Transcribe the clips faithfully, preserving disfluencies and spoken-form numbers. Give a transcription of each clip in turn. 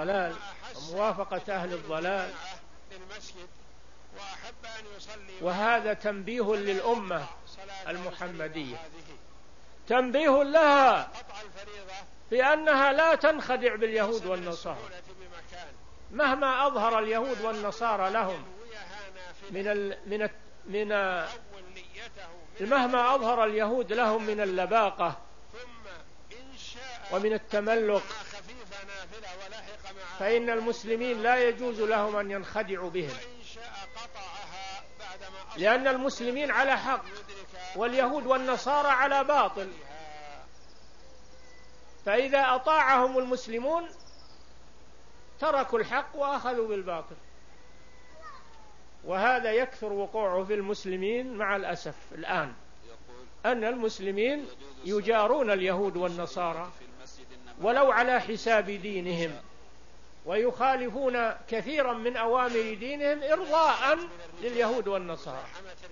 الضلال وموافقة أهل الضلال. وهذا تنبيه للأمة المحمدية، تنبيه لها بأنها لا تنخدع باليهود والنصارى مهما أظهر اليهود والنصارى لهم من ال من من مهما أظهر اليهود لهم من اللباقة ومن التملق، فإن المسلمين لا يجوز لهم أن ينخدعوا بهم، لأن المسلمين على حق واليهود والنصارى على باطل، فإذا أطاعهم المسلمون تركوا الحق وأخذوا بالباطل. وهذا يكثر وقوعه في المسلمين مع الأسف الآن، أن المسلمين يجارون اليهود والنصارى ولو على حساب دينهم، ويخالفون كثيرا من أوامر دينهم إرضاء لليهود والنصارى.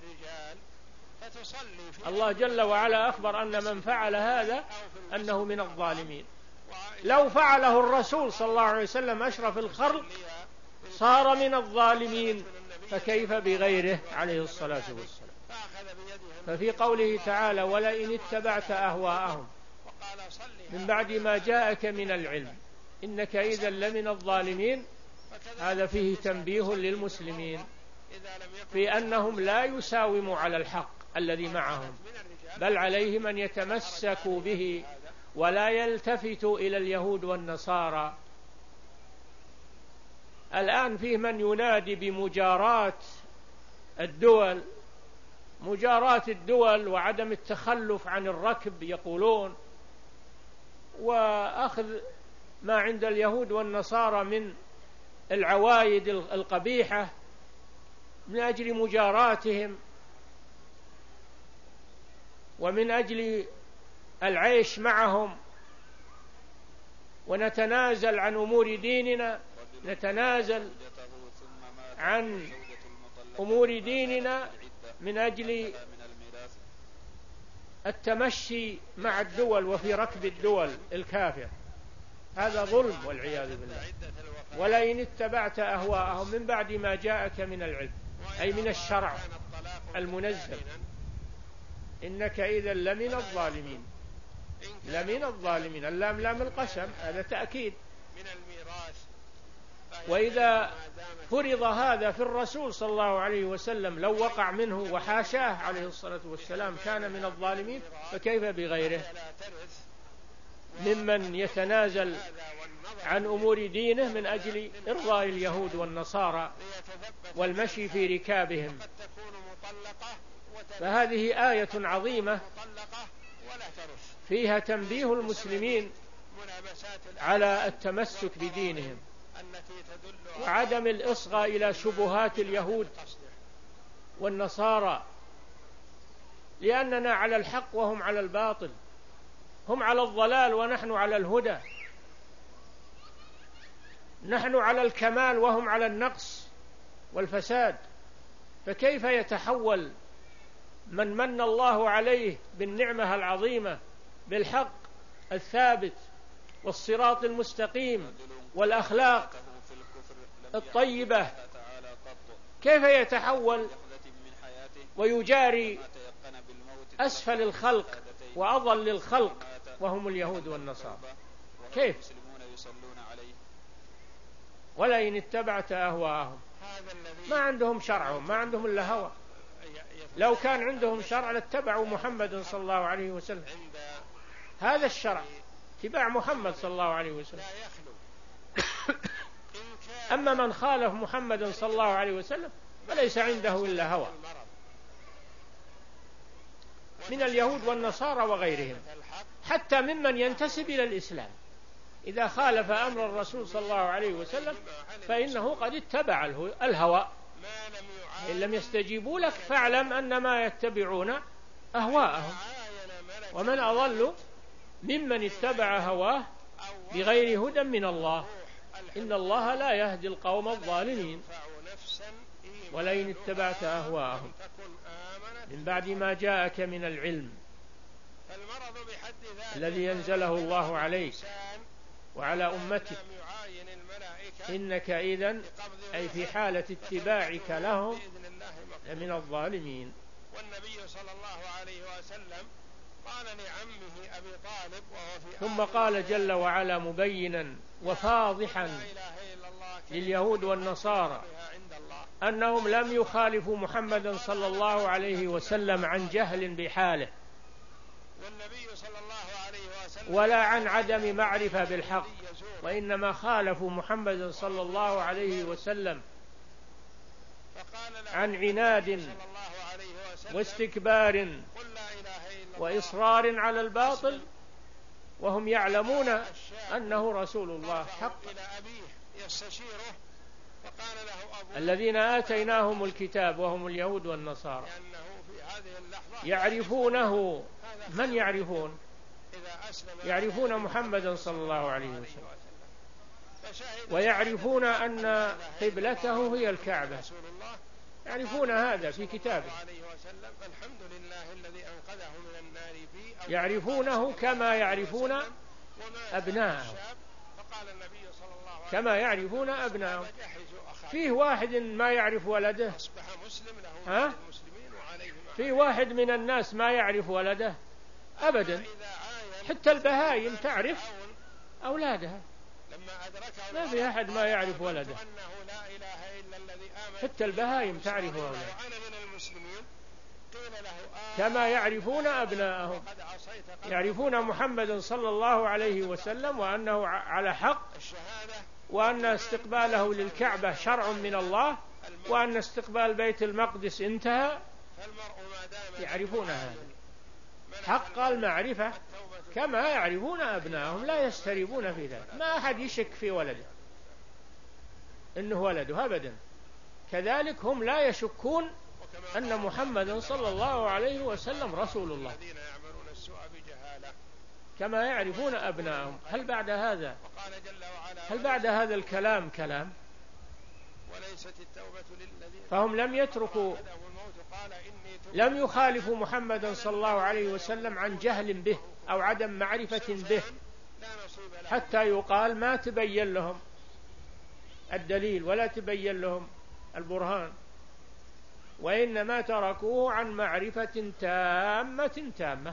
الله جل وعلا أخبر أن من فعل هذا أنه من الظالمين. لو فعله الرسول صلى الله عليه وسلم أشرف الخلق صار من الظالمين، فكيف بغيره عليه الصلاة والسلام. ففي قوله تعالى ولئن اتبعت أهواءهم من بعد ما جاءك من العلم إنك إذا لمن الظالمين، هذا فيه تنبيه للمسلمين في أنهم لا يساوموا على الحق الذي معهم، بل عليهم أن يتمسكوا به ولا يلتفتوا إلى اليهود والنصارى. الآن فيه من ينادي بمجاراة الدول، مجاراة الدول وعدم التخلف عن الركب يقولون، وأخذ ما عند اليهود والنصارى من العوايد القبيحة من أجل مجاراتهم ومن أجل العيش معهم، ونتنازل عن أمور ديننا، نتنازل عن أمور ديننا من أجل التمشي مع الدول وفي ركب الدول الكافرة. هذا ظلم والعياذ بالله. ولئن اتبعت أهواءهم من بعد ما جاءك من العلم، أي من الشرع المنزل، إنك إذا لمن الظالمين. لمن الظالمين، اللام لام القسم، هذا تأكيد. وإذا فرض هذا في الرسول صلى الله عليه وسلم لو وقع منه وحاشاه عليه الصلاة والسلام كان من الظالمين، فكيف بغيره ممن يتنازل عن أمور دينه من أجل إرضاء اليهود والنصارى والمشي في ركابهم. فهذه آية عظيمة فيها تنبيه المسلمين على التمسك بدينهم وعدم الإصغاء إلى شبهات اليهود والنصارى، لأننا على الحق وهم على الباطل، هم على الضلال ونحن على الهدى، نحن على الكمال وهم على النقص والفساد. فكيف يتحول من من الله عليه بالنعمة العظيمة بالحق الثابت والصراط المستقيم والأخلاق الطيبة، كيف يتحول ويجاري أسفل الخلق وأضل الخلق وهم اليهود والنصارى؟ كيف؟ ولئن اتبعت أهواءهم، ما عندهم شرعهم، ما عندهم إلا هوى. لو كان عندهم شرع لاتبعوا محمد صلى الله عليه وسلم. هذا الشرع اتباع محمد صلى الله عليه وسلم. أما من خالف محمد صلى الله عليه وسلم فليس عنده إلا هوى من اليهود والنصارى وغيرهم، حتى ممن ينتسب إلى الإسلام إذا خالف أمر الرسول صلى الله عليه وسلم فإنه قد اتبع الهوى. إن لم يستجيبوا لك فاعلم أنما يتبعون أهواءهم، ومن أضل ممن اتبع هواه بغير هدى من الله، إن الله لا يهدي القوم الظالمين. ولئن اتبعت أهواءهم من بعد ما جاءك من العلم الذي ينزله الله عليك وعلى أمتك إنك إذن أي في حالة اتباعك لهم من الظالمين. والنبي صلى الله عليه وسلم قال لعمه أبي طالب وهو في ثم قال جل وعلا مبينا وفاضحا لليهود والنصارى أنهم لم يخالفوا محمدا صلى الله عليه وسلم عن جهل بحاله ولا عن عدم معرفة بالحق، وإنما خالفوا محمدا صلى الله عليه وسلم عن عناد واستكبار وإصرار على الباطل وهم يعلمون أنه رسول الله حق، الذين آتيناهم الكتاب وهم اليهود والنصارى يعرفونه. من يعرفون؟ يعرفون محمدا صلى الله عليه وسلم، ويعرفون أن قبلته هي الكعبة، يعرفون هذا في كتابه، يعرفونه كما يعرفون أبناءهم، كما يعرفون أبناءهم. فيه واحد ما يعرف ولده؟ ها؟ فيه واحد من الناس ما يعرف ولده؟ أبدا. حتى البهائم تعرف أولادها، ما في أحد ما يعرف ولده، حتى البهائم تعرف أولادها كما يعرفون أبناءهم. يعرفون محمدا صلى الله عليه وسلم وأنه على حق، وأن استقباله للكعبة شرع من الله، وأن استقبال بيت المقدس انتهى، يعرفون هذا حق المعرفة كما يعرفون أبناءهم، لا يستريبون في ذلك. ما أحد يشك في ولده إنه ولده أبدا. كذلك هم لا يشكون أن محمدا صلى الله عليه وسلم رسول الله كما يعرفون أبناءهم. هل بعد هذا هل بعد هذا الكلام كلام؟ فهم لم يتركوا، لم يخالفوا محمدا صلى الله عليه وسلم عن جهل به أو عدم معرفة به حتى يقال ما تبين لهم الدليل ولا تبين لهم البرهان، وإنما تركوه عن معرفة تامة تامة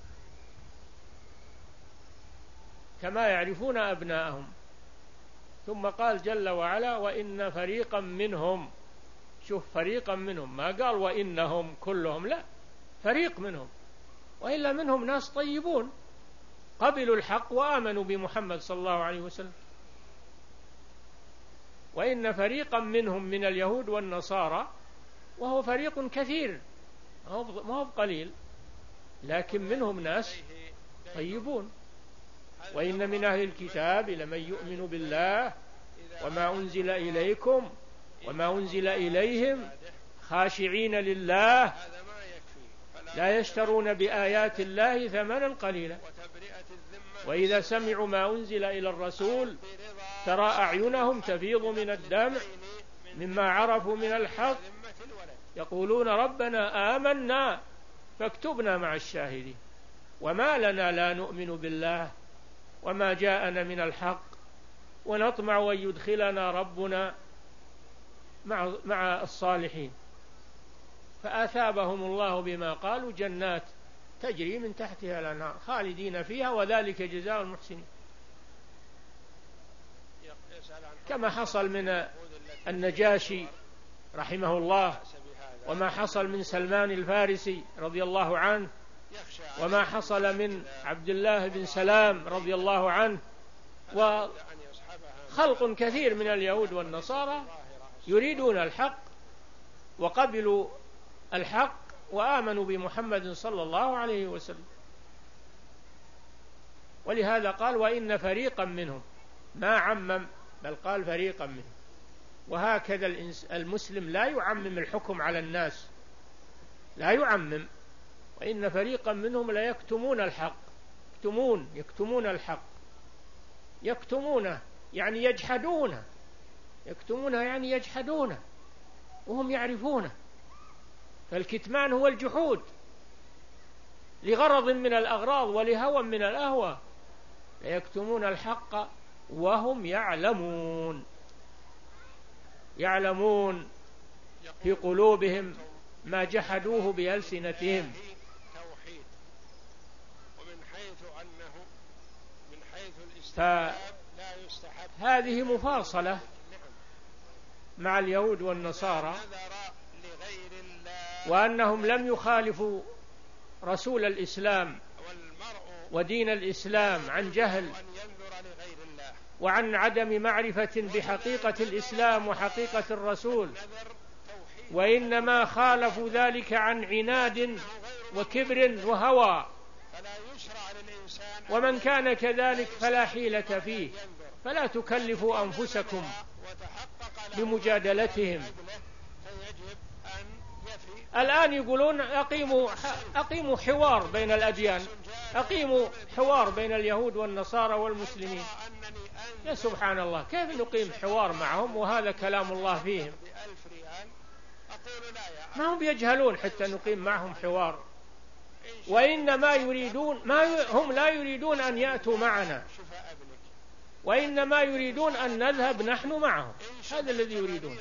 كما يعرفون أبناءهم. ثم قال جل وعلا وإن فريقا منهم، شوف فريقا منهم، ما قال وإنهم كلهم، لا، فريق منهم، وإلا منهم ناس طيبون قبلوا الحق وآمنوا بمحمد صلى الله عليه وسلم. وإن فريقا منهم من اليهود والنصارى، وهو فريق كثير ما هو قليل، لكن منهم ناس طيبون. وإن من أهل الكتاب لمن يؤمن بالله وما أنزل إليكم وما أنزل إليهم خاشعين لله لا يشترون بآيات الله ثمنا قليلا وإذا سمعوا ما أنزل إلى الرسول ترى أعينهم تفيض من الدمع مما عرفوا من الحق يقولون ربنا آمنا فاكتبنا مع الشاهدين وما لنا لا نؤمن بالله وما جاءنا من الحق ونطمع أن يدخلنا ربنا مع مع الصالحين فأثابهم الله بما قالوا جنات تجري من تحتها الأنهار خالدين فيها وذلك جزاء المحسنين. كما حصل من النجاشي رحمه الله، وما حصل من سلمان الفارسي رضي الله عنه، وما حصل من عبد الله بن سلام رضي الله عنه، وخلق كثير من اليهود والنصارى يريدون الحق وقبلوا الحق وآمنوا بمحمد صلى الله عليه وسلم. ولهذا قال وإن فريقا منهم، ما عمم بل قال فريقا منهم. وهكذا المسلم لا يعمم الحكم على الناس، لا يعمم. وإن فريقا منهم لا يكتمون الحق، يكتمون يكتمون الحق، يكتمونه يعني يجحدونه، يكتمونه يعني يجحدونه وهم يعرفونه. فالكتمان هو الجحود لغرض من الأغراض ولهوى من الأهوى، لا يكتمون الحق وهم يعلمون. يعلمون في قلوبهم ما جحدوه بألسنتهم. توحيد. ومن حيث أنه من حيث الاستحباب لا يستحب. هذه مفاصلة مع اليهود والنصارى، وأنهم لم يخالفوا رسول الإسلام ودين الإسلام عن جهل وعن عدم معرفة بحقيقة الإسلام وحقيقة الرسول، وإنما خالفوا ذلك عن عناد وكبر وهوى، ومن كان كذلك فلا حيلة فيه، فلا تكلفوا أنفسكم بمجادلتهم. الآن يقولون أقيموا, أقيموا حوار بين الأديان، أقيموا حوار بين اليهود والنصارى والمسلمين. يا سبحان الله، كيف نقيم حوار معهم وهذا كلام الله فيهم؟ ما هم يجهلون حتى نقيم معهم حوار، وإنما يريدون ما هم لا يريدون أن يأتوا معنا، وإنما يريدون أن نذهب نحن معهم، هذا الذي يريدون،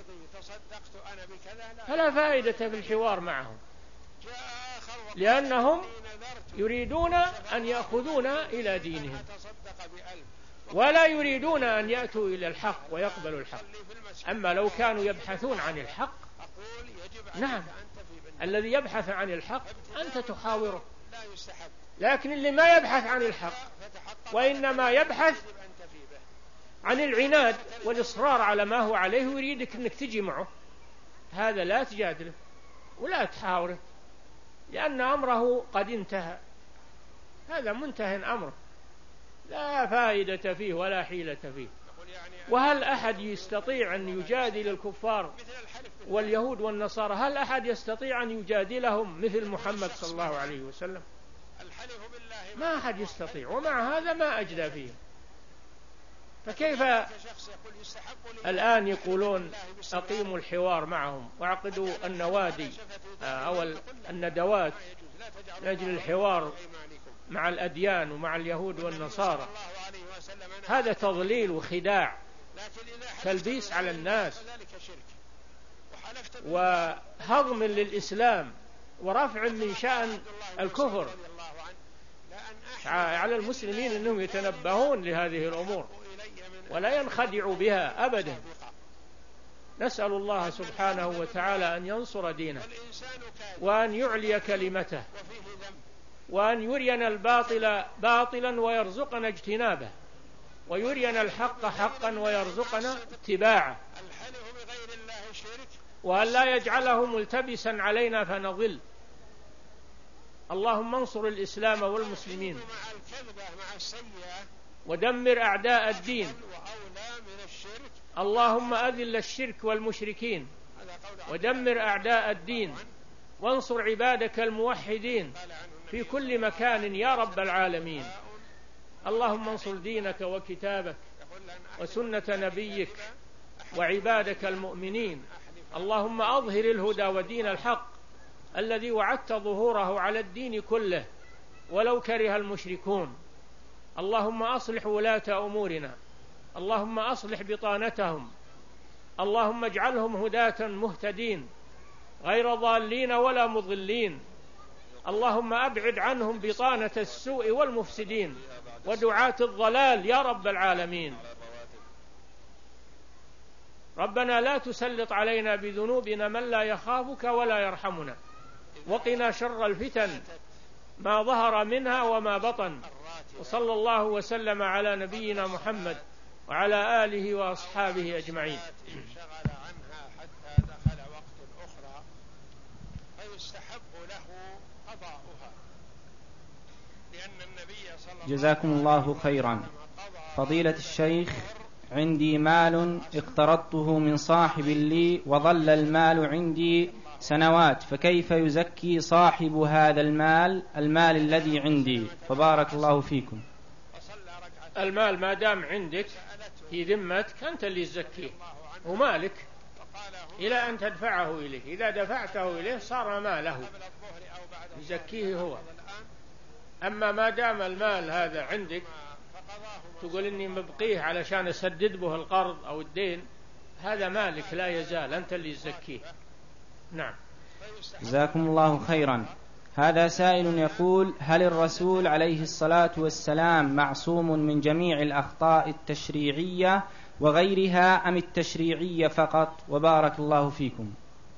فلا فائدة في الحوار معهم، لأنهم يريدون أن يأخذونا إلى دينهم ولا يريدون أن يأتوا إلى الحق ويقبلوا الحق. أما لو كانوا يبحثون عن الحق، نعم، الذي يبحث عن الحق أنت تحاوره، لكن اللي ما يبحث عن الحق وإنما يبحث عن العناد والإصرار على ما هو عليه ويريدك أنك تجي معه، هذا لا تجادله ولا تحاوره، لأن أمره قد انتهى، هذا منتهى أمره، لا فائدة فيه ولا حيلة فيه. وهل أحد يستطيع أن يجادل الكفار واليهود والنصارى؟ هل أحد يستطيع أن يجادلهم مثل محمد صلى الله عليه وسلم؟ ما أحد يستطيع، ومع هذا ما أجدى فيهم. فكيف الآن يقولون أقيموا الحوار معهم وعقدوا النوادي أو الندوات لأجل الحوار مع الأديان ومع اليهود والنصارى؟ هذا تضليل وخداع، تلبيس على الناس وهضم للإسلام ورفع من شأن الكفر. على المسلمين أنهم يتنبهون لهذه الأمور ولا ينخدعوا بها أبدا. نسأل الله سبحانه وتعالى أن ينصر دينه وأن يعلي كلمته وأن يرينا الباطل باطلا ويرزقنا اجتنابه، ويرينا الحق حقا ويرزقنا اتباعه، وأن لا يجعله ملتبسا علينا فنضل. اللهم انصر الإسلام والمسلمين ودمر أعداء الدين. اللهم أذل الشرك والمشركين ودمر أعداء الدين، وانصر عبادك الموحدين في كل مكان يا رب العالمين. اللهم انصر دينك وكتابك وسنة نبيك وعبادك المؤمنين. اللهم أظهر الهدى ودين الحق الذي وعدت ظهوره على الدين كله ولو كره المشركون. اللهم أصلح ولاة أمورنا، اللهم أصلح بطانتهم، اللهم اجعلهم هداة مهتدين غير ضالين ولا مضلين. اللهم أبعد عنهم بطانة السوء والمفسدين ودعاة الضلال يا رب العالمين. ربنا لا تسلط علينا بذنوبنا من لا يخافك ولا يرحمنا، وقنا شر الفتن ما ظهر منها وما بطن. وصلى الله وسلم على نبينا محمد وعلى آله وأصحابه أجمعين. شغل عنها حتى دخل وقت أخرى فيستحب له قضاؤها، لأن النبي صلى الله عليه وسلم جزاكم الله خيرا. فضيلة الشيخ، عندي مال اقترضته من صاحب لي وظل المال عندي سنوات، فكيف يزكي صاحب هذا المال المال الذي عندي؟ فبارك الله فيكم. المال ما دام عندك في ذمتك أنت اللي تزكيه، ومالك إلى أن تدفعه إليه. إذا دفعته إليه صار ماله يزكيه هو. أما ما دام المال هذا عندك تقول إني مبقيه علشان أسدد به القرض أو الدين، هذا مالك لا يزال، أنت اللي تزكيه. نعم. جزاكم الله خيرا. هذا سائل يقول: هل الرسول عليه الصلاة والسلام معصوم من جميع الأخطاء التشريعية وغيرها أم التشريعية فقط؟ وبارك الله فيكم.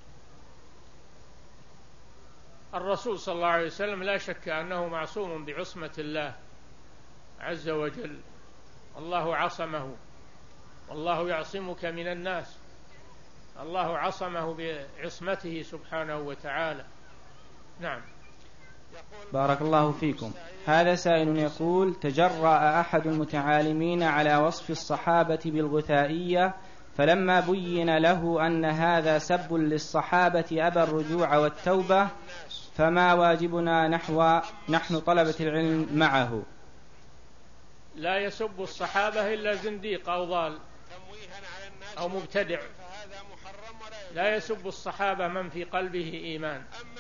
الرسول صلى الله عليه وسلم لا شك أنه معصوم بعصمة الله عز وجل، الله عصمه، والله يعصمك من الناس، الله عصمه بعصمته سبحانه وتعالى. نعم. بارك الله فيكم. هذا سائل يقول: تجرأ أحد المتعالمين على وصف الصحابة بالغثائية، فلما بين له أن هذا سب للصحابة أبى الرجوع والتوبة، فما واجبنا نحو نحن طلبة العلم معه؟ لا يسب الصحابة إلا زنديق أو ضال أو مبتدع، لا يسب الصحابة من في قلبه إيمان.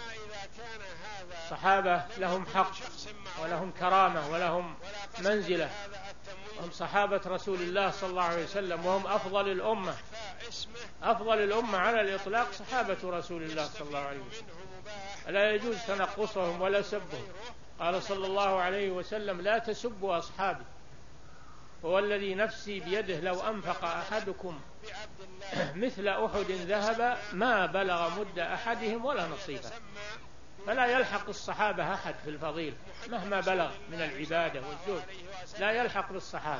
الصحابة لهم حق ولهم كرامة ولهم منزلة، هم صحابة رسول الله صلى الله عليه وسلم، وهم أفضل الأمة، أفضل الأمة على الإطلاق صحابة رسول الله صلى الله عليه وسلم، لا يجوز تنقصهم ولا سبهم. قال صلى الله عليه وسلم: لا تسبوا أصحابي، هو الذي نفسي بيده لو أنفق أحدكم مثل أحد ذهب ما بلغ مد أحدهم ولا نصيفه. فلا يلحق الصحابة أحد في الفضيلة مهما بلغ من العبادة والزهد، لا يلحق بالصحابة.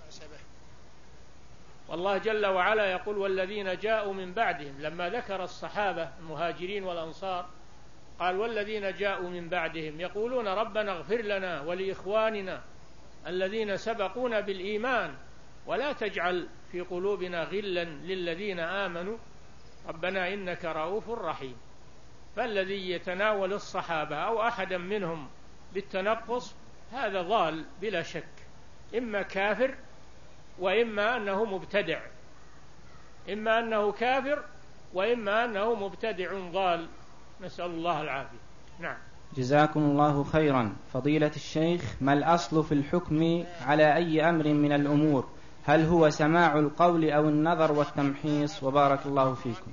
والله جل وعلا يقول: والذين جاءوا من بعدهم، لما ذكر الصحابة المهاجرين والأنصار قال: والذين جاءوا من بعدهم يقولون ربنا اغفر لنا ولإخواننا الذين سبقونا بالإيمان ولا تجعل في قلوبنا غلا للذين آمنوا ربنا إنك رؤوف رحيم. فالذي يتناول الصحابة أو أحدا منهم بالتنقص هذا ضال بلا شك، إما كافر وإما أنه مبتدع، إما أنه كافر وإما أنه مبتدع ضال، نسأل الله العافية. نعم. جزاكم الله خيرا. فضيلة الشيخ، ما الأصل في الحكم على أي أمر من الأمور؟ هل هو سماع القول أو النظر والتمحيص؟ وبارك الله فيكم.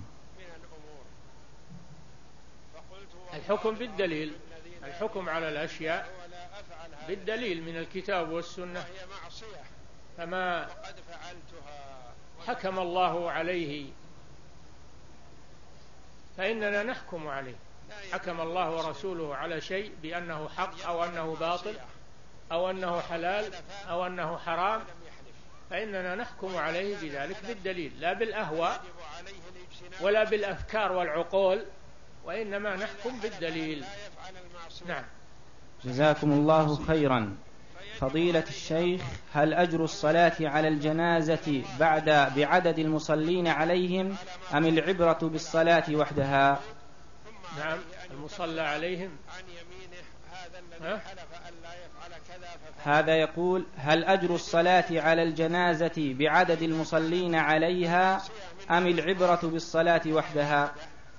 الحكم بالدليل، الحكم على الأشياء بالدليل من الكتاب والسنة، فما حكم الله عليه فإننا نحكم عليه. حكم الله ورسوله على شيء بأنه حق أو أنه باطل أو أنه حلال أو أنه حرام، فإننا نحكم عليه بذلك بالدليل، لا بالأهواء ولا بالأفكار والعقول، وإنما نحكم بالدليل. نعم. جزاكم الله خيرا. فضيلة الشيخ، هل أجر الصلاة على الجنازة بعد بعدد المصلين عليهم أم العبرة بالصلاة وحدها؟ نعم، المصلى عليهم. ها؟ هذا يقول: هل أجر الصلاة على الجنازة بعدد المصلين عليها أم العبرة بالصلاة وحدها؟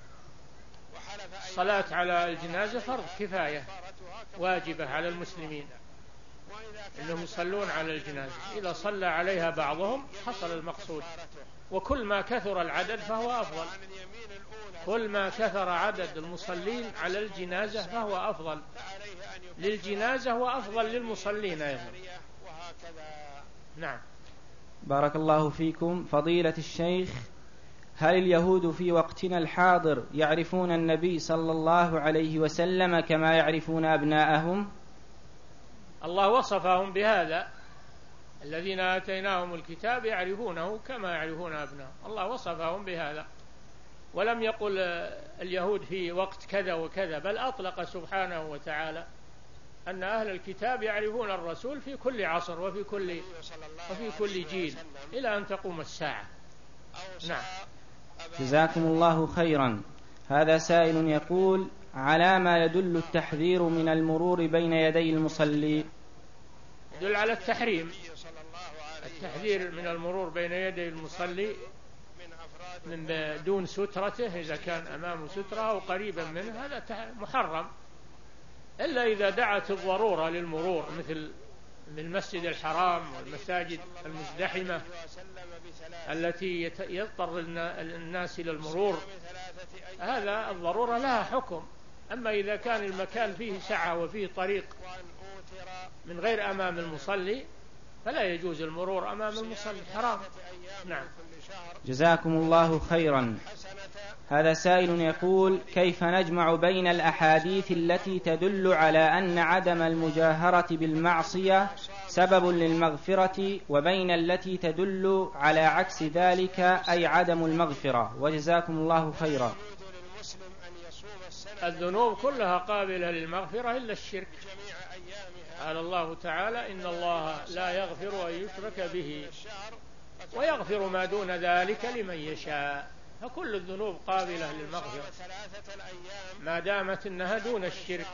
الصلاة على الجنازة فرض كفاية واجبة على المسلمين أنهم يصلون على الجنازة، إذا صلى عليها بعضهم حصل المقصود، وكل ما كثر العدد فهو أفضل، كل ما كثر عدد المصلين على الجنازة فهو أفضل للجنازة وأفضل للمصلين أيضا. نعم. بارك الله فيكم. فضيلة الشيخ، هل اليهود في وقتنا الحاضر يعرفون النبي صلى الله عليه وسلم كما يعرفون أبناءهم؟ الله وصفهم بهذا: الذين آتيناهم الكتاب يعرفونه كما يعرفون أبناءهم. الله وصفهم بهذا، ولم يقل اليهود في وقت كذا وكذا، بل أطلق سبحانه وتعالى أن أهل الكتاب يعرفون الرسول في كل عصر وفي كل وفي كل جيل إلى أن تقوم الساعة. نعم. جزاكم الله خيرا. هذا سائل يقول: على ما يدل التحذير من المرور بين يدي المصلي؟ يدل على التحريم، التحذير من المرور بين يدي المصلي من دون سترته، إذا كان أمامه سترة أو قريبا منه هذا محرم، إلا إذا دعت الضرورة للمرور، مثل بالمسجد الحرام والمساجد المزدحمة التي يضطر الناس إلى المرور، هذا الضرورة لها حكم. أما إذا كان المكان فيه سعة وفيه طريق من غير أمام المصلي فلا يجوز المرور أمام المصلي، حرام. نعم. جزاكم الله خيرا. هذا سائل يقول: كيف نجمع بين الأحاديث التي تدل على أن عدم المجاهرة بالمعصية سبب للمغفرة وبين التي تدل على عكس ذلك أي عدم المغفرة؟ وجزاكم الله خيرا. الذنوب كلها قابلة للمغفرة إلا الشرك. قال الله تعالى: إن الله لا يغفر أن يشرك به ويغفر ما دون ذلك لمن يشاء. فكل الذنوب قابلة للمغفرة ما دامت إنها دون الشرك،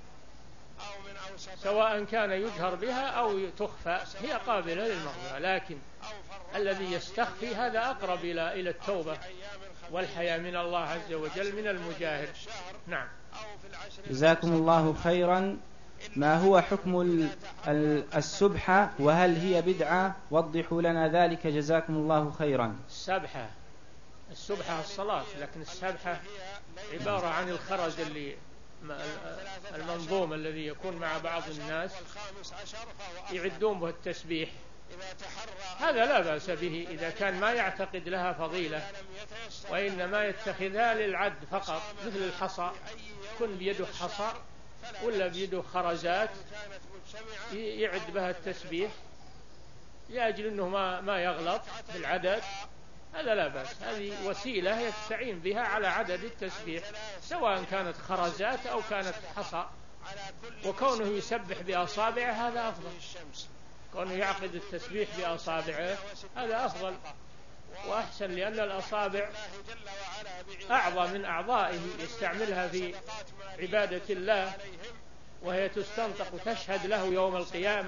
سواء كان يجهر بها أو تخفى هي قابلة للمغفرة. لكن الذي يستخفي هذا أقرب إلى إلى التوبة والحياء من الله عز وجل من المجاهر. نعم. جزاكم الله خيرا. ما هو حكم السبحة وهل هي بدعة؟ وضحوا لنا ذلك جزاكم الله خيرا. السبحة السبحة الصلاة، لكن السبحة عبارة عن الخرز اللي المنظوم الذي يكون مع بعض الناس يعدون به التسبيح، هذا لا بأس به إذا كان ما يعتقد لها فضيلة وإنما يتخذها للعد فقط، مثل الحصى، كن بيده حصى ولا بيده خرزات يعد بها التسبيح لأجل أنه ما ما يغلط بالعدد، هذا لا بأس. هذه وسيلة يستعين بها على عدد التسبيح، سواء كانت خرزات أو كانت حصى. وكونه يسبح بأصابعه هذا أفضل، كونه يعقد التسبيح بأصابعه هذا أفضل وأحسن، لأن الأصابع أعظم من أعضائه يستعملها في عبادة الله، وهي تستنطق وتشهد له يوم القيامة،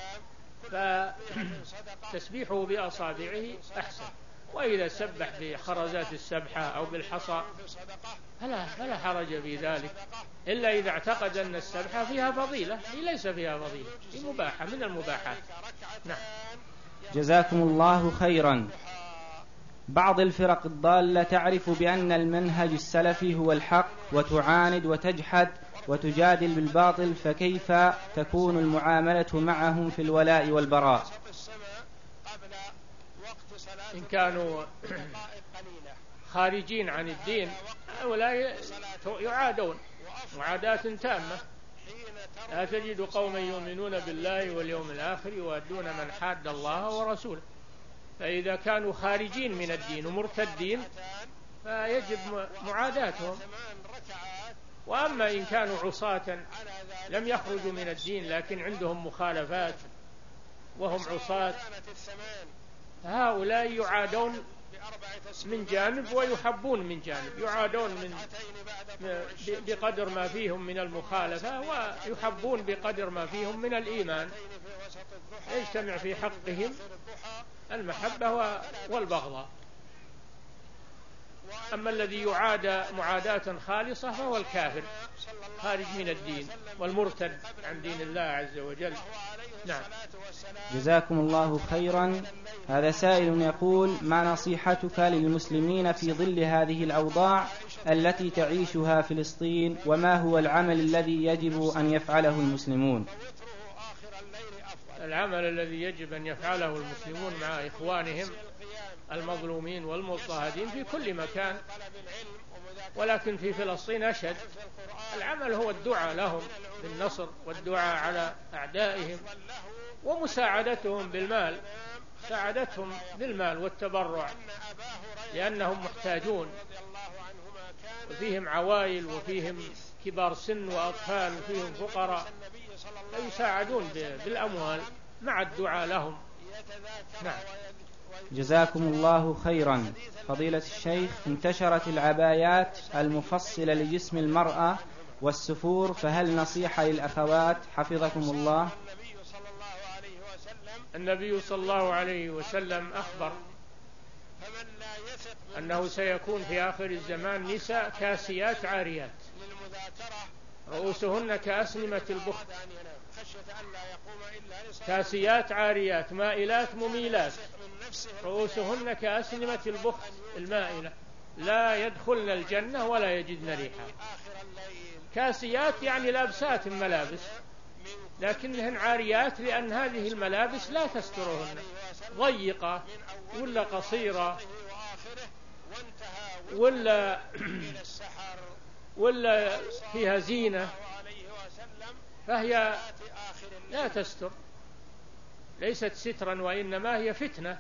فتسبيحه بأصابعه أحسن. وإذا سبح بخرزات السبحة أو بالحصى فلا, فلا حرج في ذلك، إلا إذا اعتقد أن السبحة فيها فضيلة. هي ليس فيها فضيلة، هي مباحة من المباحات. نعم. جزاكم الله خيرا. بعض الفرق الضالة تعرف بأن المنهج السلفي هو الحق وتعاند وتجحد وتجادل بالباطل، فكيف تكون المعاملة معهم في الولاء والبراء؟ إن كانوا خارجين عن الدين هؤلاء يعادون معاداة تامة. لا تجد قوما يؤمنون بالله واليوم الآخر يوادون من حاد الله ورسوله. فإذا كانوا خارجين من الدين ومرتدين فيجب معاداتهم. وأما إن كانوا عصاة لم يخرجوا من الدين لكن عندهم مخالفات وهم عصاة، هؤلاء يعادون من جانب ويحبون من جانب، يعادون من بقدر ما فيهم من المخالفة ويحبون بقدر ما فيهم من الإيمان، يجتمع في حقهم المحبة والبغضة. أما الذي يعادى معاداة خالصة فهو الكافر خارج من الدين والمرتد عن دين الله عز وجل. نعم. جزاكم الله خيرا. هذا سائل يقول: ما نصيحتك للمسلمين في ظل هذه الأوضاع التي تعيشها فلسطين، وما هو العمل الذي يجب أن يفعله المسلمون؟ العمل الذي يجب أن يفعله المسلمون مع إخوانهم المظلومين والمضطهدين في كل مكان، ولكن في فلسطين أشد. العمل هو الدعاء لهم بالنصر والدعاء على أعدائهم ومساعدتهم بالمال، مساعدتهم بالمال والتبرع، لأنهم محتاجون وفيهم عوائل وفيهم كبار سن وأطفال وفيهم فقراء، فيساعدون بالأموال مع الدعاء لهم. نعم. جزاكم الله خيرا. فضيلة الشيخ، انتشرت العبايات المفصلة لجسم المرأة والسفور، فهل نصيحة للأخوات حفظكم الله؟ النبي صلى الله عليه وسلم أخبر أنه سيكون في آخر الزمان نساء كاسيات عاريات رؤوسهن كأسنمة البخت خشية أن لا يقوم إلا لصلاة. كاسيات عاريات مائلات مميلات رؤوسهن كأسنمة البخت المائلة لا يدخلن الجنة ولا يجدن ريحها. كاسيات يعني لابسات ملابس لكنهن عاريات لأن هذه الملابس لا تسترهن، ضيقة ولا قصيرة ولا ولا فيها زينة، فهي لا تستر، ليست سترا وإنما هي فتنة.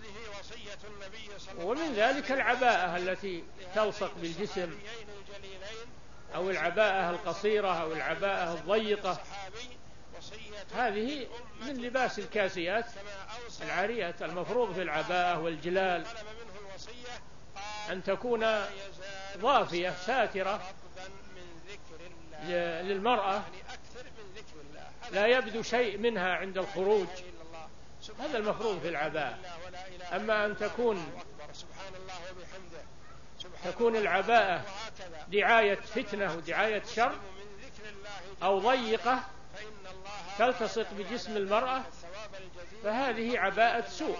ومن ذلك العباءة التي تلصق بالجسم أو العباءة القصيرة أو العباءة الضيقة، هذه من لباس الكاسيات العاريات. المفروض في العباءة والجلال أن تكون ضافية ساترة للمرأة لا يبدو شيء منها عند الخروج، هذا المفروض في العباءة. أما أن تكون تكون العباءة دعاية فتنة ودعاية شر أو ضيقة تلتصق بجسم المرأة، فهذه عباءة سوء،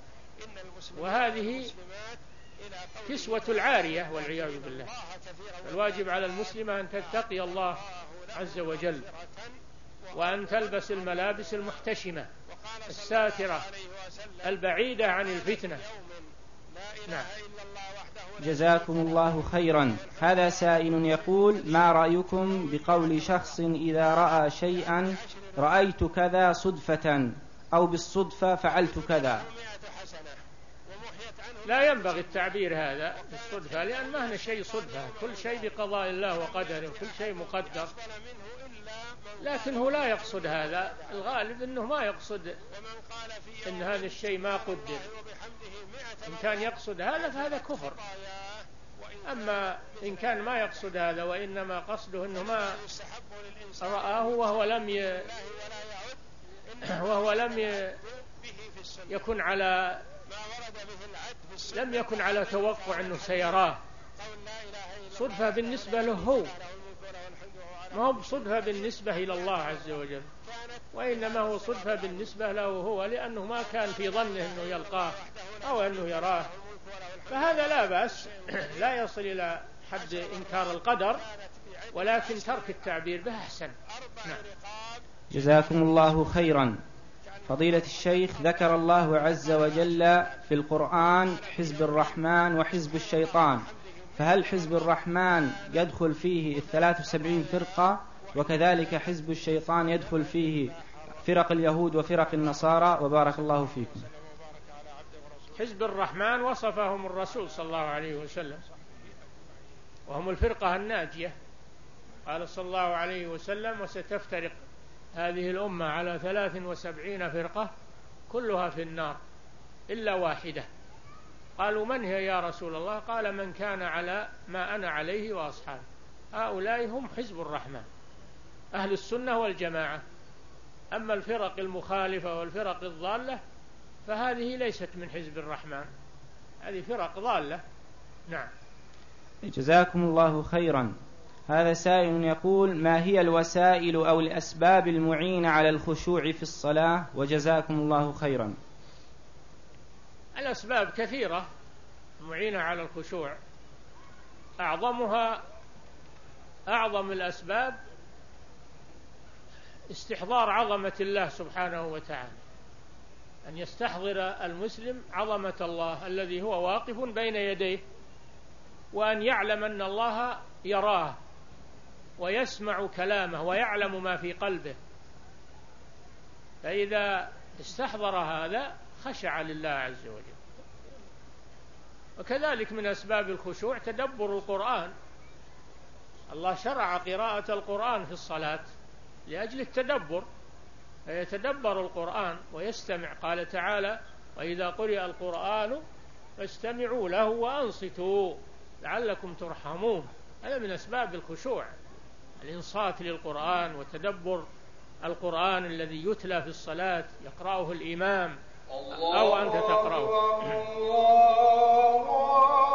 وهذه كسوة العارية والعياذ بالله. الواجب على المسلمة أن تتقي الله عز وجل وأن تلبس الملابس المحتشمة الساترة البعيدة عن الفتنة. نعم. جزاكم الله خيرا. هذا سائل يقول: ما رأيكم بقول شخص إذا رأى شيئا رأيت كذا صدفة أو بالصدفة فعلت كذا؟ لا ينبغي التعبير هذا بالصدفة، لأن ما هنا شيء صدفة، كل شيء بقضاء الله وقدره، كل شيء مقدر. لكن هو لا يقصد هذا، الغالب أنه ما يقصد أن هذا الشيء ما قدر. إن كان يقصد هذا فهذا كفر. أما إن كان ما يقصد هذا وإنما قصده أنه ما رآه وهو لم ي... وهو لم ي... يكن على لم يكن على توقع أنه سيراه، صدفة بالنسبة له هو، ما هو بصدفة بالنسبة إلى الله عز وجل، وإنما هو صدفة بالنسبة له هو، لأنه ما كان في ظنه أنه يلقاه أو أنه يراه، فهذا لا بأس، لا يصل إلى حد إنكار القدر، ولكن ترك التعبير به أحسن. نعم. جزاكم الله خيرا. فضيلة الشيخ، ذكر الله عز وجل في القرآن حزب الرحمن وحزب الشيطان، فهل حزب الرحمن يدخل فيه الثلاث وسبعين فرقة، وكذلك حزب الشيطان يدخل فيه فرق اليهود وفرق النصارى؟ وبارك الله فيكم. حزب الرحمن وصفهم الرسول صلى الله عليه وسلم، وهم الفرقة الناجية. قال صلى الله عليه وسلم: وستفترق هذه الأمة على ثلاث وسبعين فرقة كلها في النار إلا واحدة. قالوا: من هي يا رسول الله؟ قال: من كان على ما أنا عليه وأصحابي. هؤلاء هم حزب الرحمن، أهل السنة والجماعة. أما الفرق المخالفة والفرق الضالة فهذه ليست من حزب الرحمن، هذه فرق ضالة. نعم. جزاكم الله خيرا. هذا سائل يقول: ما هي الوسائل أو الأسباب المعينة على الخشوع في الصلاة؟ وجزاكم الله خيرا. الأسباب كثيرة معينة على الخشوع، أعظمها أعظم الأسباب استحضار عظمة الله سبحانه وتعالى، أن يستحضر المسلم عظمة الله الذي هو واقف بين يديه، وأن يعلم أن الله يراه ويسمع كلامه ويعلم ما في قلبه، فإذا استحضر هذا خشع لله عز وجل. وكذلك من أسباب الخشوع تدبر القرآن، الله شرع قراءة القرآن في الصلاة لأجل التدبر، فيتدبر القرآن ويستمع. قال تعالى: وإذا قرئ القرآن فاستمعوا له وأنصتوا لعلكم ترحمون. هذا من أسباب الخشوع، الإنصات للقرآن وتدبر القرآن الذي يتلى في الصلاة، يقرأه الإمام أو أنت تقرأه.